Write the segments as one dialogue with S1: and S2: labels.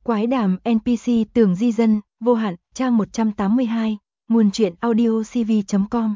S1: Quái đàm NPC Tường Di Dân, vô hạn, trang 182, nguồn truyện audiocv.com.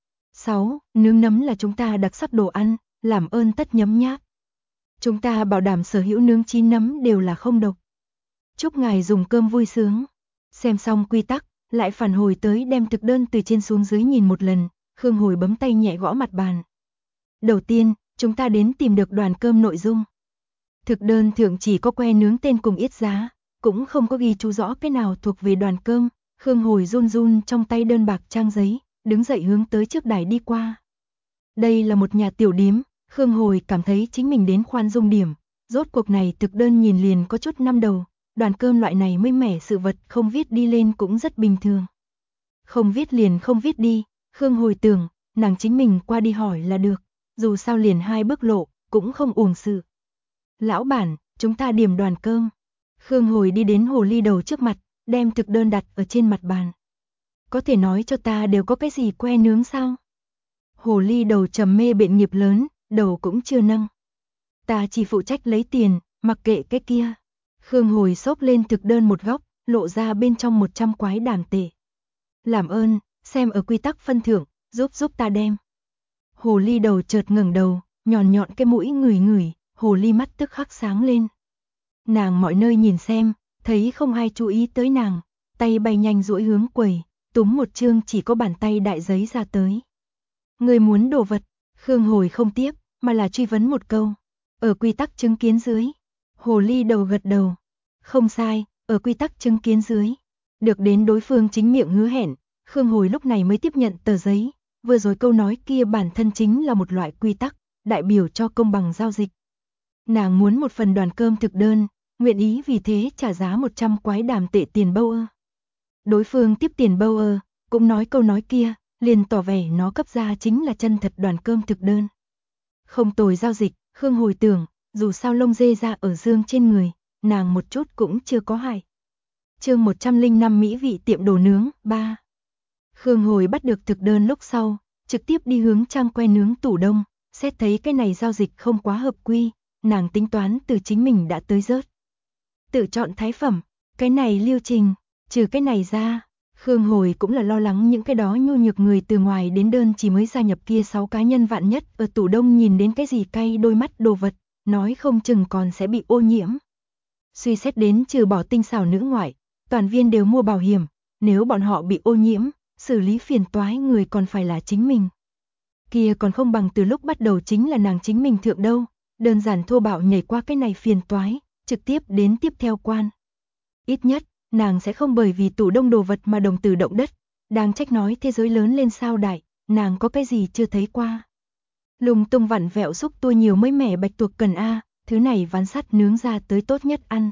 S1: 6. Nướng nấm là chúng ta đặc sắc đồ ăn, làm ơn tất nhấm nháp. Chúng ta bảo đảm sở hữu nướng chín nấm đều là không độc. Chúc ngài dùng cơm vui sướng. Xem xong quy tắc, lại phản hồi tới đem thực đơn từ trên xuống dưới nhìn một lần, Khương Hồi bấm tay nhẹ gõ mặt bàn. Đầu tiên, chúng ta đến tìm được đoàn cơm nội dung. Thực đơn thượng chỉ có que nướng tên cùng yết giá, cũng không có ghi chú rõ cái nào thuộc về đoàn cơm. Khương Hồi run run trong tay đơn bạc trang giấy, đứng dậy hướng tới trước đài đi qua. Đây là một nhà tiểu điếm, Khương Hồi cảm thấy chính mình đến khoan dung điểm, rốt cuộc này thực đơn nhìn liền có chút năm đầu, đoàn cơm loại này mới mẻ sự vật không viết đi lên cũng rất bình thường. Không viết liền không viết đi, Khương Hồi tưởng, nàng chính mình qua đi hỏi là được, dù sao liền 2 bước lộ, cũng không uổng sự. Lão bản, chúng ta điểm đoàn cơm. Khương Hồi đi đến hồ ly đầu trước mặt, đem thực đơn đặt ở trên mặt bàn. Có thể nói cho ta đều có cái gì que nướng sao? Hồ ly đầu trầm mê biện nghiệp lớn, đầu cũng chưa nâng. Ta chỉ phụ trách lấy tiền, mặc kệ cái kia. Khương Hồi xốc lên thực đơn một góc, lộ ra bên trong 100 quái đàm tệ. Làm ơn, xem ở quy tắc phân thưởng, giúp ta đem. Hồ ly đầu chợt ngẩng đầu, nhọn nhọn cái mũi ngửi ngửi, hồ ly mắt tức khắc sáng lên. Nàng mọi nơi nhìn xem, thấy không ai chú ý tới nàng, tay bay nhanh duỗi hướng quầy, túm một chương chỉ có bàn tay đại giấy ra tới. Người muốn đồ vật, Khương Hồi không tiếp, mà là truy vấn một câu. Ở quy tắc chứng kiến dưới. Hồ ly đầu gật đầu. Không sai, ở quy tắc chứng kiến dưới. Được đến đối phương chính miệng hứa hẹn, Khương Hồi lúc này mới tiếp nhận tờ giấy. Vừa rồi câu nói kia bản thân chính là một loại quy tắc, đại biểu cho công bằng giao dịch. Nàng muốn một phần đoàn cơm thực đơn, nguyện ý vì thế trả giá 100 quái đàm tệ tiền bâu ơ. Đối phương tiếp tiền bâu ơ, cũng nói câu nói kia, liền tỏ vẻ nó cấp ra chính là chân thật đoàn cơm thực đơn. Không tồi giao dịch, Khương Hồi tưởng, dù sao lông dê ra ở dương trên người, nàng một chút cũng chưa có hại. Chương 105 mỹ vị tiệm đồ nướng 3. Khương Hồi bắt được thực đơn lúc sau, trực tiếp đi hướng trang que nướng tủ đông, xét thấy cái này giao dịch không quá hợp quy, nàng tính toán từ chính mình đã tới rớt. Tự chọn thái phẩm, cái này lưu trình, trừ cái này ra, Khương Hồi cũng là lo lắng những cái đó nhu nhược người từ ngoài đến đơn chỉ mới gia nhập kia 6 cá nhân vạn nhất ở tủ đông nhìn đến cái gì cay đôi mắt đồ vật, nói không chừng còn sẽ bị ô nhiễm. Suy xét đến trừ bỏ tinh xảo nữ ngoại, toàn viên đều mua bảo hiểm, nếu bọn họ bị ô nhiễm, xử lý phiền toái người còn phải là chính mình. Kia còn không bằng từ lúc bắt đầu chính là nàng chính mình thượng đâu, đơn giản thô bạo nhảy qua cái này phiền toái, trực tiếp đến tiếp theo quan. Ít nhất, nàng sẽ không bởi vì tủ đông đồ vật mà đồng tử động đất, đang trách nói thế giới lớn lên sao đại, nàng có cái gì chưa thấy qua. Lung tung vặn vẹo xúc tua nhiều mới mẻ bạch tuộc cần a, thứ này ván sắt nướng ra tới tốt nhất ăn.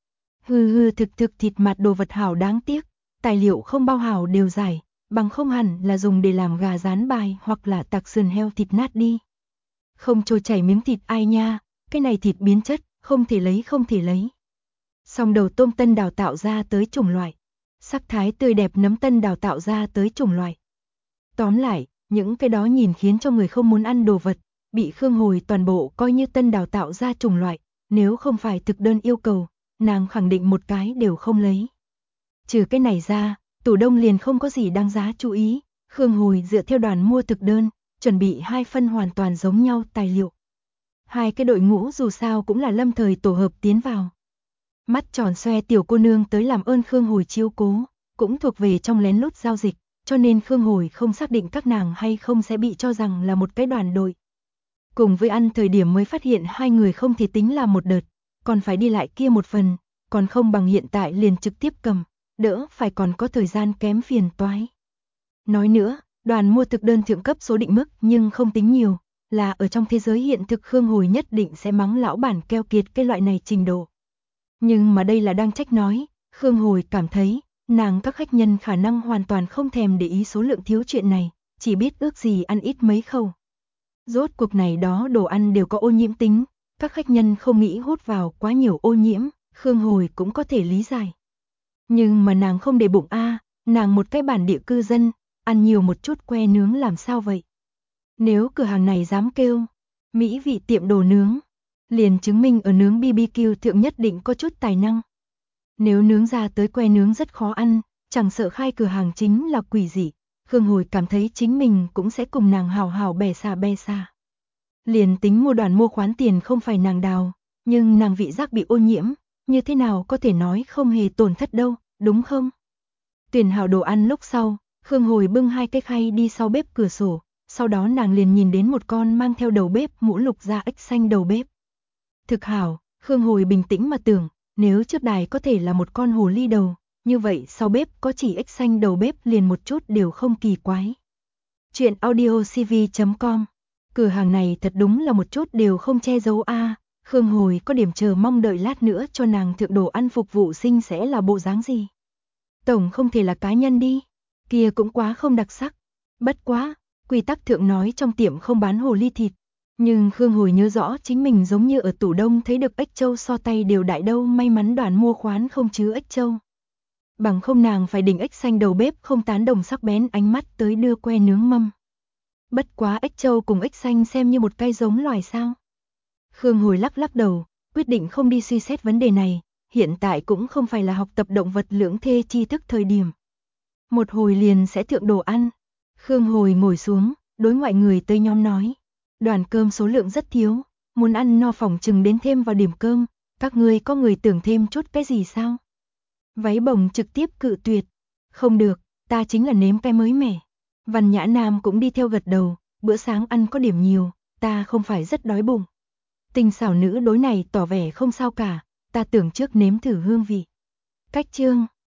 S1: Hư thực thịt mặt đồ vật hảo đáng tiếc, tài liệu không bao hảo đều giải, bằng không hẳn là dùng để làm gà rán bài hoặc là tạc sườn heo thịt nát đi. Không trôi chảy miếng thịt ai nha, cái này thịt biến chất, không thể lấy. Song đầu tôm tân đào tạo ra tới chủng loại. Sắc thái tươi đẹp nấm tân đào tạo ra tới chủng loại. Tóm lại, những cái đó nhìn khiến cho người không muốn ăn đồ vật, bị Khương Hồi toàn bộ coi như tân đào tạo ra chủng loại, nếu không phải thực đơn yêu cầu, nàng khẳng định một cái đều không lấy. Trừ cái này ra, tủ đông liền không có gì đáng giá chú ý, Khương Hồi dựa theo đoàn mua thực đơn, chuẩn bị 2 phân hoàn toàn giống nhau tài liệu. 2 cái đội ngũ dù sao cũng là lâm thời tổ hợp tiến vào. Mắt tròn xoe tiểu cô nương tới làm ơn Khương Hồi chiếu cố, cũng thuộc về trong lén lút giao dịch, cho nên Khương Hồi không xác định các nàng hay không sẽ bị cho rằng là một cái đoàn đội. Cùng với ăn thời điểm mới phát hiện 2 người không thể tính là một đợt, còn phải đi lại kia một phần, còn không bằng hiện tại liền trực tiếp cầm, đỡ phải còn có thời gian kém phiền toái. Nói nữa, đoàn mua thực đơn thượng cấp số định mức nhưng không tính nhiều, là ở trong thế giới hiện thực Khương Hồi nhất định sẽ mắng lão bản keo kiệt cái loại này trình độ. Nhưng mà đây là đang trách nói, Khương Hồi cảm thấy, nàng các khách nhân khả năng hoàn toàn không thèm để ý số lượng thiếu chuyện này, chỉ biết ước gì ăn ít mấy khẩu. Rốt cuộc này đó đồ ăn đều có ô nhiễm tính, các khách nhân không nghĩ hút vào quá nhiều ô nhiễm, Khương Hồi cũng có thể lý giải. Nhưng mà nàng không để bụng nàng một cái bản địa cư dân, ăn nhiều một chút que nướng làm sao vậy? Nếu cửa hàng này dám kêu, mỹ vị tiệm đồ nướng, liền chứng minh ở nướng BBQ thượng nhất định có chút tài năng. Nếu nướng ra tới que nướng rất khó ăn, chẳng sợ khai cửa hàng chính là quỷ dị, Khương Hồi cảm thấy chính mình cũng sẽ cùng nàng hào hào bè xa. Liền tính mua đoàn mua khoán tiền không phải nàng đào, nhưng nàng vị giác bị ô nhiễm, như thế nào có thể nói không hề tổn thất đâu, đúng không? Tuyển hảo đồ ăn lúc sau, Khương Hồi bưng 2 cái khay đi sau bếp cửa sổ, sau đó nàng liền nhìn đến một con mang theo đầu bếp mũ lục da ếch xanh đầu bếp. Thực hảo, Khương Hồi bình tĩnh mà tưởng, nếu trước đài có thể là một con hồ ly đầu, như vậy sau bếp có chỉ ếch xanh đầu bếp liền một chút đều không kỳ quái. Chuyện audiocv.com. Cửa hàng này thật đúng là một chút đều không che giấu a. Khương Hồi có điểm chờ mong đợi lát nữa cho nàng thượng đồ ăn phục vụ sinh sẽ là bộ dáng gì. Tổng không thể là cá nhân đi, kia cũng quá không đặc sắc. Bất quá, quy tắc thượng nói trong tiệm không bán hồ ly thịt. Nhưng Khương Hồi nhớ rõ chính mình giống như ở tủ đông thấy được ếch châu so tay đều đại đâu, may mắn đoàn mua khoán không chứa ếch châu. Bằng không nàng phải đỉnh ếch xanh đầu bếp không tán đồng sắc bén ánh mắt tới đưa que nướng mâm. Bất quá ếch châu cùng ếch xanh xem như một cây giống loài sao. Khương Hồi lắc đầu, quyết định không đi suy xét vấn đề này, hiện tại cũng không phải là học tập động vật lưỡng thê tri thức thời điểm. Một hồi liền sẽ thượng đồ ăn. Khương Hồi ngồi xuống, đối ngoại người tới nhóm nói. Đoàn cơm số lượng rất thiếu, muốn ăn no phòng chừng đến thêm vào điểm cơm, các ngươi có người tưởng thêm chút cái gì sao? Váy bồng trực tiếp cự tuyệt. Không được, ta chính là nếm cái mới mẻ. Văn Nhã Nam cũng đi theo gật đầu, bữa sáng ăn có điểm nhiều, ta không phải rất đói bụng. Tình xảo nữ đối này tỏ vẻ không sao cả, ta tưởng trước nếm thử hương vị. Cách chương